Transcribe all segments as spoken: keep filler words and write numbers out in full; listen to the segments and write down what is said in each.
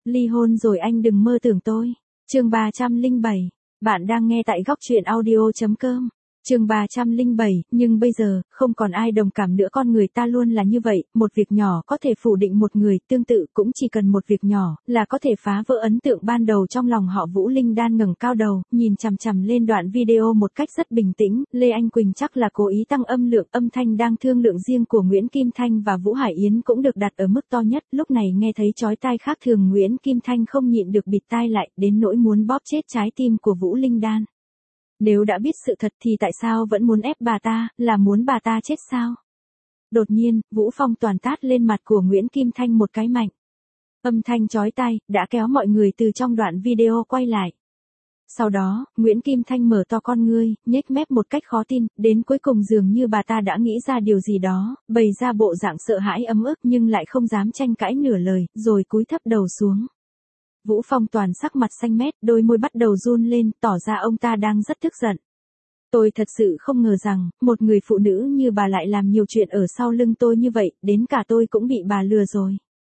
Ly hôn rồi anh đừng mơ tưởng tôi. Chương ba trăm lẻ bảy. Bạn đang nghe tại góc truyện audio chấm com. Chương ba trăm lẻ bảy, nhưng bây giờ, không còn ai đồng cảm nữa, con người ta luôn là như vậy, một việc nhỏ có thể phủ định một người, tương tự cũng chỉ cần một việc nhỏ, là có thể phá vỡ ấn tượng ban đầu trong lòng họ. Vũ Linh Đan ngẩng cao đầu, nhìn chằm chằm lên đoạn video một cách rất bình tĩnh, Lê Anh Quỳnh chắc là cố ý tăng âm lượng, âm thanh đang thương lượng riêng của Nguyễn Kim Thanh và Vũ Hải Yến cũng được đặt ở mức to nhất, lúc này nghe thấy chói tai khác thường, Nguyễn Kim Thanh không nhịn được bịt tai lại, đến nỗi muốn bóp chết trái tim của Vũ Linh Đan. Nếu đã biết sự thật thì tại sao vẫn muốn ép bà ta, là muốn bà ta chết sao? Đột nhiên, Vũ Phong Toàn tát lên mặt của Nguyễn Kim Thanh một cái mạnh. Âm thanh chói tai, đã kéo mọi người từ trong đoạn video quay lại. Sau đó, Nguyễn Kim Thanh mở to con ngươi, nhếch mép một cách khó tin, đến cuối cùng dường như bà ta đã nghĩ ra điều gì đó, bày ra bộ dạng sợ hãi ấm ức nhưng lại không dám tranh cãi nửa lời, rồi cúi thấp đầu xuống. Vũ Phong Toàn sắc mặt xanh mét, đôi môi bắt đầu run lên, tỏ ra ông ta đang rất tức giận. Tôi thật sự không ngờ rằng, một người phụ nữ như bà lại làm nhiều chuyện ở sau lưng tôi như vậy, đến cả tôi cũng bị bà lừa rồi.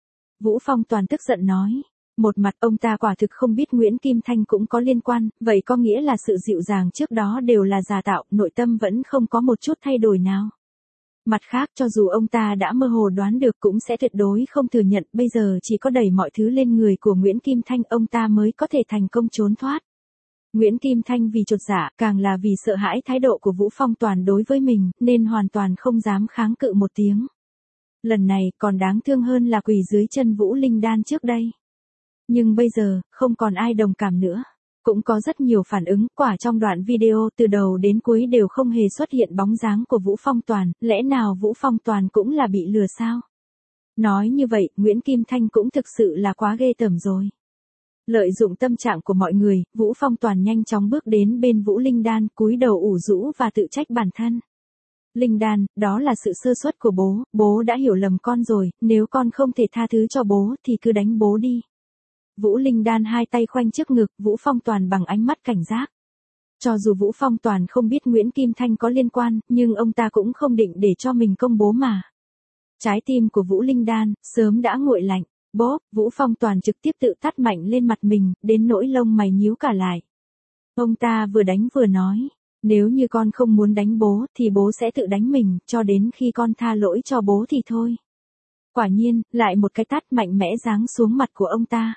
Vũ Phong Toàn tức giận nói. Một mặt ông ta quả thực không biết Nguyễn Kim Thanh cũng có liên quan, vậy có nghĩa là sự dịu dàng trước đó đều là giả tạo, nội tâm vẫn không có một chút thay đổi nào. Mặt khác, cho dù ông ta đã mơ hồ đoán được cũng sẽ tuyệt đối không thừa nhận, bây giờ chỉ có đẩy mọi thứ lên người của Nguyễn Kim Thanh ông ta mới có thể thành công trốn thoát. Nguyễn Kim Thanh vì chột dạ, càng là vì sợ hãi thái độ của Vũ Phong Toàn đối với mình, nên hoàn toàn không dám kháng cự một tiếng. Lần này, còn đáng thương hơn là quỳ dưới chân Vũ Linh Đan trước đây. Nhưng bây giờ, không còn ai đồng cảm nữa. Cũng có rất nhiều phản ứng, quả trong đoạn video từ đầu đến cuối đều không hề xuất hiện bóng dáng của Vũ Phong Toàn, lẽ nào Vũ Phong Toàn cũng là bị lừa sao? Nói như vậy, Nguyễn Kim Thanh cũng thực sự là quá ghê tởm rồi. Lợi dụng tâm trạng của mọi người, Vũ Phong Toàn nhanh chóng bước đến bên Vũ Linh Đan, cúi đầu ủ rũ và tự trách bản thân. Linh Đan, đó là sự sơ suất của bố, bố đã hiểu lầm con rồi, nếu con không thể tha thứ cho bố thì cứ đánh bố đi. Vũ Linh Đan hai tay khoanh trước ngực, Vũ Phong Toàn bằng ánh mắt cảnh giác. Cho dù Vũ Phong Toàn không biết Nguyễn Kim Thanh có liên quan, nhưng ông ta cũng không định để cho mình công bố mà. Trái tim của Vũ Linh Đan, sớm đã nguội lạnh. Bốp, Vũ Phong Toàn trực tiếp tự tát mạnh lên mặt mình, đến nỗi lông mày nhíu cả lại. Ông ta vừa đánh vừa nói, nếu như con không muốn đánh bố thì bố sẽ tự đánh mình, cho đến khi con tha lỗi cho bố thì thôi. Quả nhiên, lại một cái tát mạnh mẽ giáng xuống mặt của ông ta.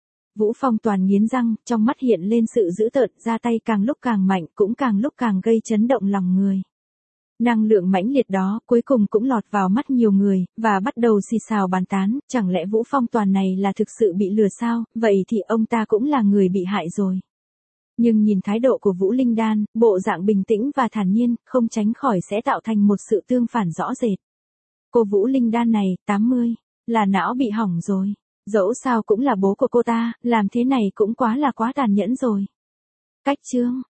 Vũ Phong Toàn nghiến răng, trong mắt hiện lên sự dữ tợn, ra tay càng lúc càng mạnh, cũng càng lúc càng gây chấn động lòng người. Năng lượng mãnh liệt đó, cuối cùng cũng lọt vào mắt nhiều người, và bắt đầu xì xào bàn tán, chẳng lẽ Vũ Phong Toàn này là thực sự bị lừa sao, vậy thì ông ta cũng là người bị hại rồi. Nhưng nhìn thái độ của Vũ Linh Đan, bộ dạng bình tĩnh và thản nhiên, không tránh khỏi sẽ tạo thành một sự tương phản rõ rệt. Cô Vũ Linh Đan này, tám mươi, là não bị hỏng rồi. Dẫu sao cũng là bố của cô ta, làm thế này cũng quá là quá tàn nhẫn rồi. Cách chương,